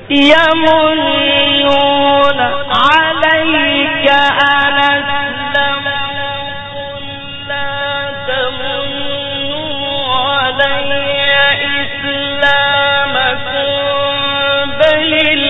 يمنون عليك أن أسلموا لا تمنوا علي إسلامكم بل